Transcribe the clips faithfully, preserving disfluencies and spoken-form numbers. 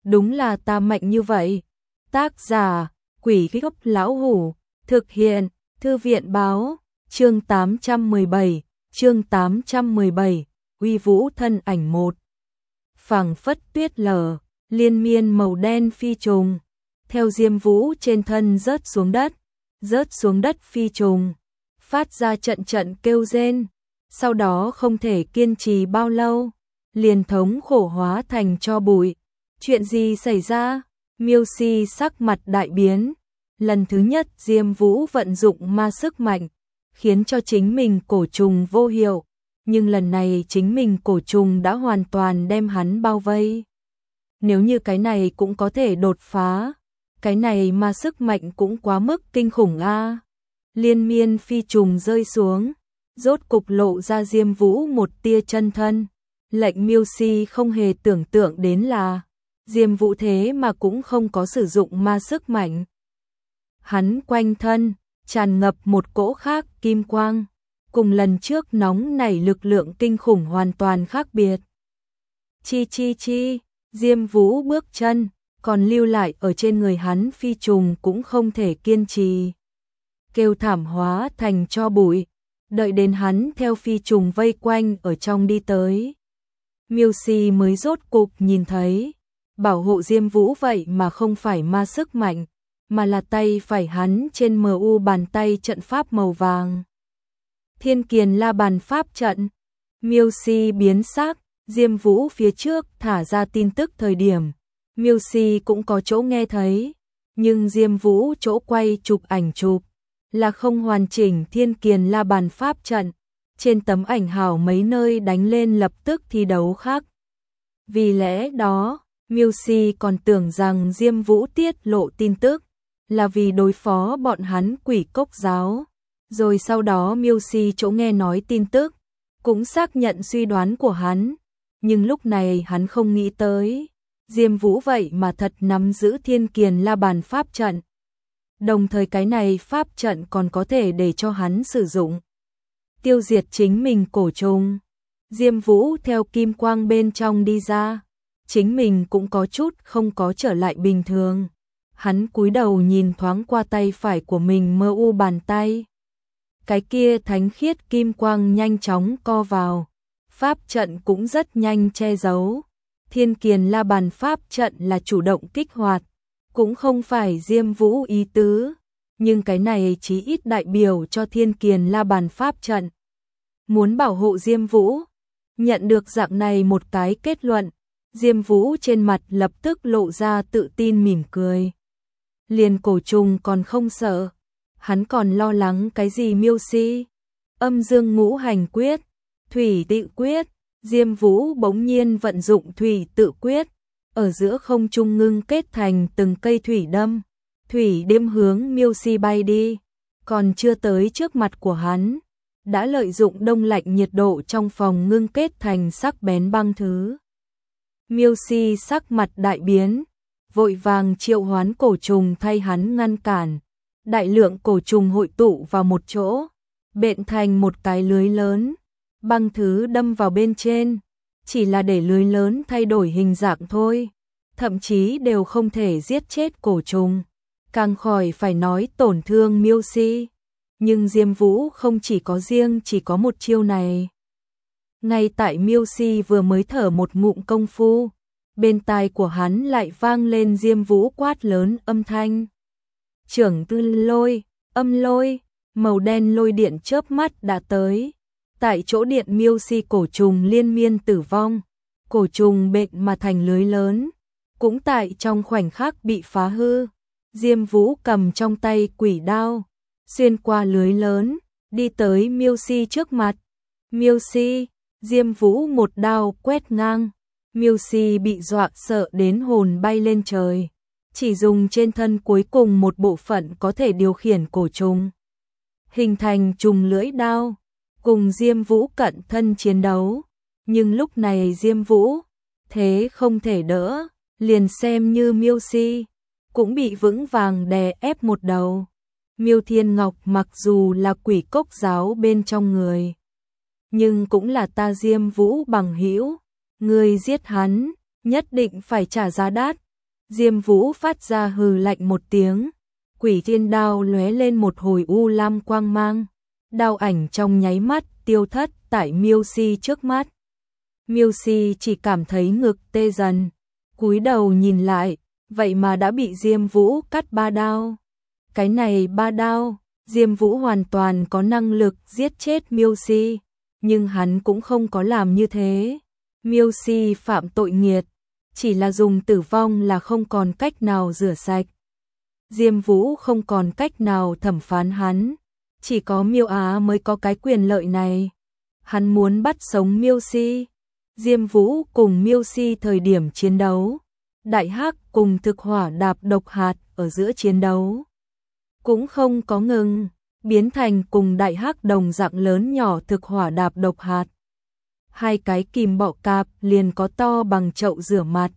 đúng là ta mạnh như vậy. Tác giả, Quỷ Gốc Lão Hủ, thực hiện, Thư viện báo, chương tám trăm mười bảy, chương tám trăm mười bảy, Uy Vũ thân ảnh một. Phảng phất tuyết lở, liên miên màu đen phi trùng, theo Diêm Vũ trên thân rớt xuống đất, rớt xuống đất phi trùng, phát ra trận trận kêu rên, sau đó không thể kiên trì bao lâu, liền thống khổ hóa thành tro bụi. Chuyện gì xảy ra? Miêu Si sắc mặt đại biến. Lần thứ nhất Diêm Vũ vận dụng ma sức mạnh, khiến cho chính mình cổ trùng vô hiệu, nhưng lần này chính mình cổ trùng đã hoàn toàn đem hắn bao vây. Nếu như cái này cũng có thể đột phá, cái này ma sức mạnh cũng quá mức kinh khủng a. Liên miên phi trùng rơi xuống, rốt cục lộ ra Diêm Vũ một tia chân thân. Lệnh Miêu Si không hề tưởng tượng đến là Diêm Vũ thế mà cũng không có sử dụng ma sức mạnh. Hắn quanh thân tràn ngập một cỗ khác kim quang, cùng lần trước nóng nảy lực lượng kinh khủng hoàn toàn khác biệt. Chi chi chi, Diêm Vũ bước chân, còn lưu lại ở trên người hắn phi trùng cũng không thể kiên trì. Kêu thảm hóa thành tro bụi, đợi đến hắn theo phi trùng vây quanh ở trong đi tới. Miêu Si mới rốt cục nhìn thấy, bảo hộ Diêm Vũ vậy mà không phải ma sức mạnh, mà là tay phải hắn trên em u bàn tay trận pháp màu vàng. Thiên Kiền La Bàn pháp trận. Miêu Si biến sắc, Diêm Vũ phía trước thả ra tin tức thời điểm, Miêu Si cũng có chỗ nghe thấy, nhưng Diêm Vũ chỗ quay chụp ảnh chụp là không hoàn chỉnh Thiên Kiền La Bàn pháp trận, trên tấm ảnh hảo mấy nơi đánh lên lập tức thi đấu khác. Vì lẽ đó, Miêu Si còn tưởng rằng Diêm Vũ tiết lộ tin tức là vì đối phó bọn hắn Quỷ Cốc giáo, rồi sau đó Miêu Si chỗ nghe nói tin tức cũng xác nhận suy đoán của hắn, nhưng lúc này hắn không nghĩ tới Diêm Vũ vậy mà thật nắm giữ Thiên Kiền La Bàn pháp trận. Đồng thời cái này pháp trận còn có thể để cho hắn sử dụng tiêu diệt chính mình cổ trùng. Diêm Vũ theo kim quang bên trong đi ra, chính mình cũng có chút không có trở lại bình thường. Hắn cúi đầu nhìn thoáng qua tay phải của mình em u bàn tay. Cái kia thánh khiết kim quang nhanh chóng co vào, pháp trận cũng rất nhanh che giấu. Thiên Kiền La Bàn pháp trận là chủ động kích hoạt, cũng không phải Diêm Vũ ý tứ, nhưng cái này chí ít đại biểu cho Thiên Kiền La Bàn pháp trận muốn bảo hộ Diêm Vũ. Nhận được dạng này một cái kết luận, Diêm Vũ trên mặt lập tức lộ ra tự tin mỉm cười. Liền cổ trùng còn không sợ, hắn còn lo lắng cái gì Miêu Si? Âm dương ngũ hành quyết, thủy tự quyết. Diêm Vũ bỗng nhiên vận dụng thủy tự quyết, ở giữa không trung ngưng kết thành từng cây thủy đâm, thủy đêm hướng Miêu Si bay đi, còn chưa tới trước mặt của hắn, đã lợi dụng đông lạnh nhiệt độ trong phòng ngưng kết thành sắc bén băng thứ. Miêu Si sắc mặt đại biến, vội vàng triệu hoán cổ trùng thay hắn ngăn cản. Đại lượng cổ trùng hội tụ vào một chỗ, bện thành một cái lưới lớn, băng thứ đâm vào bên trên, chỉ là để lưới lớn thay đổi hình dạng thôi, thậm chí đều không thể giết chết cổ trùng, càng khỏi phải nói tổn thương Miêu Si. Nhưng Diêm Vũ không chỉ có riêng chỉ có một chiêu này. Ngay tại Miêu Si vừa mới thở một ngụm công phu, bên tai của hắn lại vang lên Diêm Vũ quát lớn âm thanh. Trưởng tư lôi, âm lôi, màu đen lôi điện chớp mắt đã tới. Tại chỗ điện Miêu Si cổ trùng liên miên tử vong, cổ trùng bệnh mà thành lưới lớn, cũng tại trong khoảnh khắc bị phá hư. Diêm Vũ cầm trong tay quỷ đao, xuyên qua lưới lớn, đi tới Miêu Si trước mặt. Miêu Si, Diêm Vũ một đao quét ngang, Miêu Si bị dọa sợ đến hồn bay lên trời, chỉ dùng trên thân cuối cùng một bộ phận có thể điều khiển cổ trùng, hình thành trùng lưỡi đao, cùng Diêm Vũ cận thân chiến đấu. Nhưng lúc này Diêm Vũ thế không thể đỡ, liền xem như Miêu Si cũng bị vững vàng đè ép một đầu. Miêu Thiên Ngọc mặc dù là Quỷ Cốc giáo bên trong người, nhưng cũng là ta Diêm Vũ bằng hữu, ngươi giết hắn, nhất định phải trả giá đắt. Diêm Vũ phát ra hừ lạnh một tiếng, Quỷ Thiên Đao lóe lên một hồi u lam quang mang, đao ảnh trong nháy mắt tiêu thất tại Miêu Si trước mắt. Miêu Si chỉ cảm thấy ngực tê dần, cúi đầu nhìn lại, vậy mà đã bị Diêm Vũ cắt ba đao. Cái này ba đao, Diêm Vũ hoàn toàn có năng lực giết chết Miêu Si, nhưng hắn cũng không có làm như thế. Miêu Si phạm tội nghiệt, chỉ là dùng tử vong là không còn cách nào rửa sạch. Diêm Vũ không còn cách nào thẩm phán hắn, chỉ có Miêu Á mới có cái quyền lợi này. Hắn muốn bắt sống Miêu Si. Diêm Vũ cùng Miêu Si thời điểm chiến đấu, Đại Hắc cùng Thực Hỏa Đạp Độc Hạt ở giữa chiến đấu cũng không có ngừng, biến thành cùng Đại Hắc đồng dạng lớn nhỏ Thực Hỏa Đạp Độc Hạt. Hai cái kìm bọ cạp liền có to bằng chậu rửa mặt.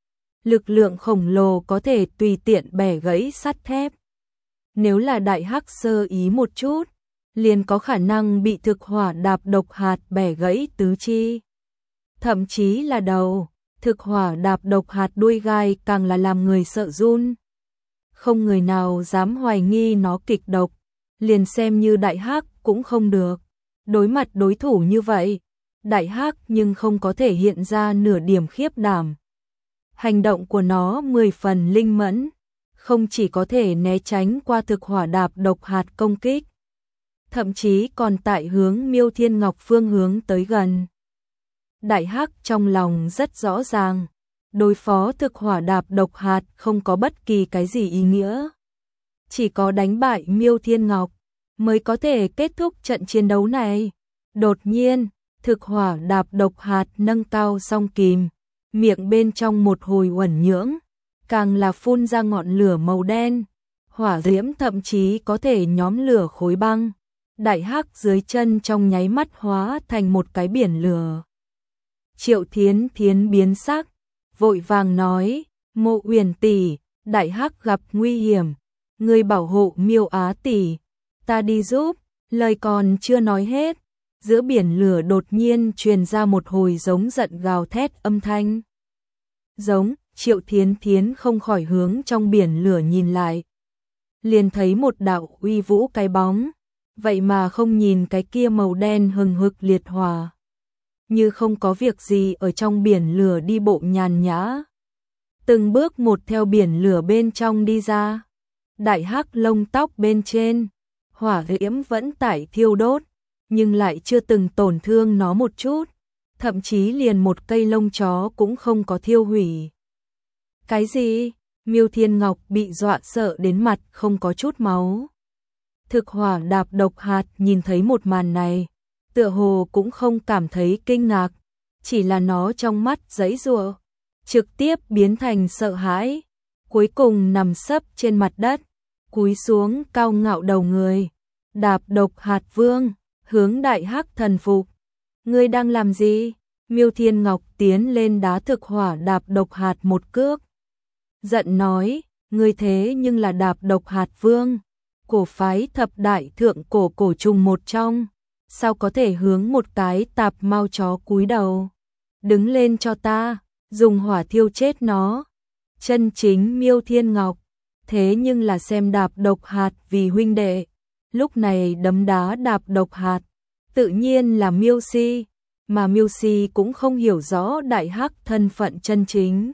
Lực lượng khổng lồ có thể tùy tiện bẻ gãy sắt thép. Nếu là Đại Hắc sơ ý một chút, liền có khả năng bị Thực Hỏa Đạp Độc Hạt bẻ gãy tứ chi. Thậm chí là đầu, Thực Hỏa Đạp Độc Hạt đuôi gai càng là làm người sợ run. Không người nào dám hoài nghi nó kịch độc, liền xem như Đại Hắc cũng không được. Đối mặt đối thủ như vậy, Đại Hắc nhưng không có thể hiện ra nửa điểm khiếp đảm. Hành động của nó mười phần linh mẫn, không chỉ có thể né tránh qua Thực Hỏa Đạp Độc Hạt công kích, thậm chí còn tại hướng Miêu Thiên Ngọc phương hướng tới gần. Đại Hắc trong lòng rất rõ ràng, đối phó Thực Hỏa Đạp Độc Hạt không có bất kỳ cái gì ý nghĩa. Chỉ có đánh bại Miêu Thiên Ngọc mới có thể kết thúc trận chiến đấu này. Đột nhiên, Thực Hỏa Đạp Độc Hạt nâng cao song kìm, miệng bên trong một hồi uẩn nhưỡng, càng là phun ra ngọn lửa màu đen, hỏa diễm thậm chí có thể nhóm lửa khối băng. Đại Hắc dưới chân trong nháy mắt hóa thành một cái biển lửa. Triệu Thiến Thiến biến sắc, vội vàng nói, Mộ Uyển tỷ, Đại Hắc gặp nguy hiểm, ngươi bảo hộ Miêu Á tỷ, ta đi giúp. Lời còn chưa nói hết, giữa biển lửa đột nhiên truyền ra một hồi giống giận gào thét âm thanh. Giống, Triệu Thiến Thiến không khỏi hướng trong biển lửa nhìn lại, liền thấy một đạo uy vũ cái bóng, vậy mà không nhìn cái kia màu đen hừng hực liệt hỏa, như không có việc gì ở trong biển lửa đi bộ nhàn nhã, từng bước một theo biển lửa bên trong đi ra. Đại Hắc lông tóc bên trên, hỏa diễm vẫn tải thiêu đốt, nhưng lại chưa từng tổn thương nó một chút, thậm chí liền một cây lông chó cũng không có thiêu hủy. Cái gì? Miêu Thiên Ngọc bị dọa sợ đến mặt không có chút máu. Thực Hỏa Đạp Độc Hạt nhìn thấy một màn này, tựa hồ cũng không cảm thấy kinh ngạc, chỉ là nó trong mắt giãy giụa, trực tiếp biến thành sợ hãi, cuối cùng nằm sấp trên mặt đất, cúi xuống cao ngạo đầu người. Đạp Độc Hạt Vương, hướng Đại Hắc thần phục. Ngươi đang làm gì? Miêu Thiên Ngọc tiến lên đá Thực Hỏa Đạp Độc Hạt một cước, giận nói, ngươi thế nhưng là Đạp Độc Hạt Vương, cổ phái thập đại thượng cổ cổ trùng một trong, sao có thể hướng một cái tạp mao chó cúi đầu? Đứng lên cho ta, dùng hỏa thiêu chết nó. Chân chính Miêu Thiên Ngọc, thế nhưng là xem Đạp Độc Hạt vì huynh đệ, lúc này đấm đá Đạp Độc Hạt, tự nhiên là Miêu Si, mà Miêu Si cũng không hiểu rõ Đại Hắc thân phận chân chính.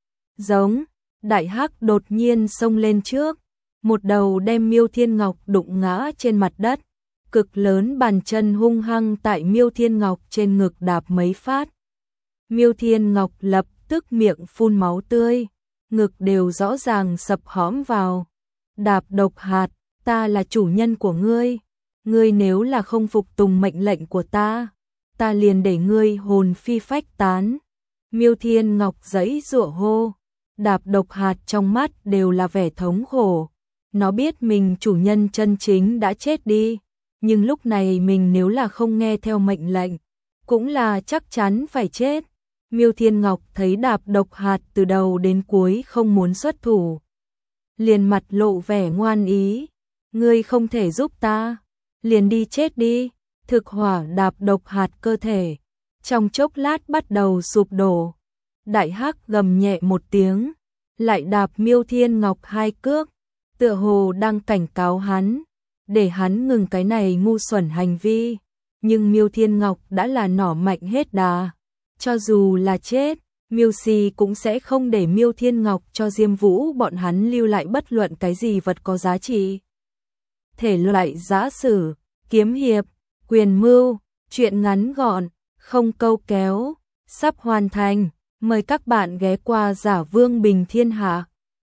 Giống, Đại Hắc đột nhiên xông lên trước, một đầu đem Miêu Thiên Ngọc đụng ngã trên mặt đất, cực lớn bàn chân hung hăng tại Miêu Thiên Ngọc trên ngực đạp mấy phát. Miêu Thiên Ngọc lập tức miệng phun máu tươi, ngực đều rõ ràng sập hõm vào. Đạp Độc Hạt, ta là chủ nhân của ngươi, ngươi nếu là không phục tùng mệnh lệnh của ta, ta liền để ngươi hồn phi phách tán. Miêu Thiên Ngọc giãy giụa hô, Đạp Độc Hạt trong mắt đều là vẻ thống khổ. Nó biết mình chủ nhân chân chính đã chết đi, nhưng lúc này mình nếu là không nghe theo mệnh lệnh, cũng là chắc chắn phải chết. Miêu Thiên Ngọc thấy Đạp Độc Hạt từ đầu đến cuối không muốn xuất thủ, liền mặt lộ vẻ ngoan ý, ngươi không thể giúp ta, liền đi chết đi. Thực Hỏa Đạp Độc Hạt cơ thể trong chốc lát bắt đầu sụp đổ. Đại Hắc gầm nhẹ một tiếng, lại đạp Miêu Thiên Ngọc hai cước, tựa hồ đang cảnh cáo hắn, để hắn ngừng cái này ngu xuẩn hành vi. Nhưng Miêu Thiên Ngọc đã là nỏ mạnh hết đà, cho dù là chết, Miêu Si cũng sẽ không để Miêu Thiên Ngọc cho Diêm Vũ bọn hắn lưu lại bất luận cái gì vật có giá trị. Thể loại giã sử, kiếm hiệp, quyền mưu, truyện ngắn gọn, không câu kéo, sắp hoàn thành. Mời các bạn ghé qua Giả Vương Bình Thiên Hạ.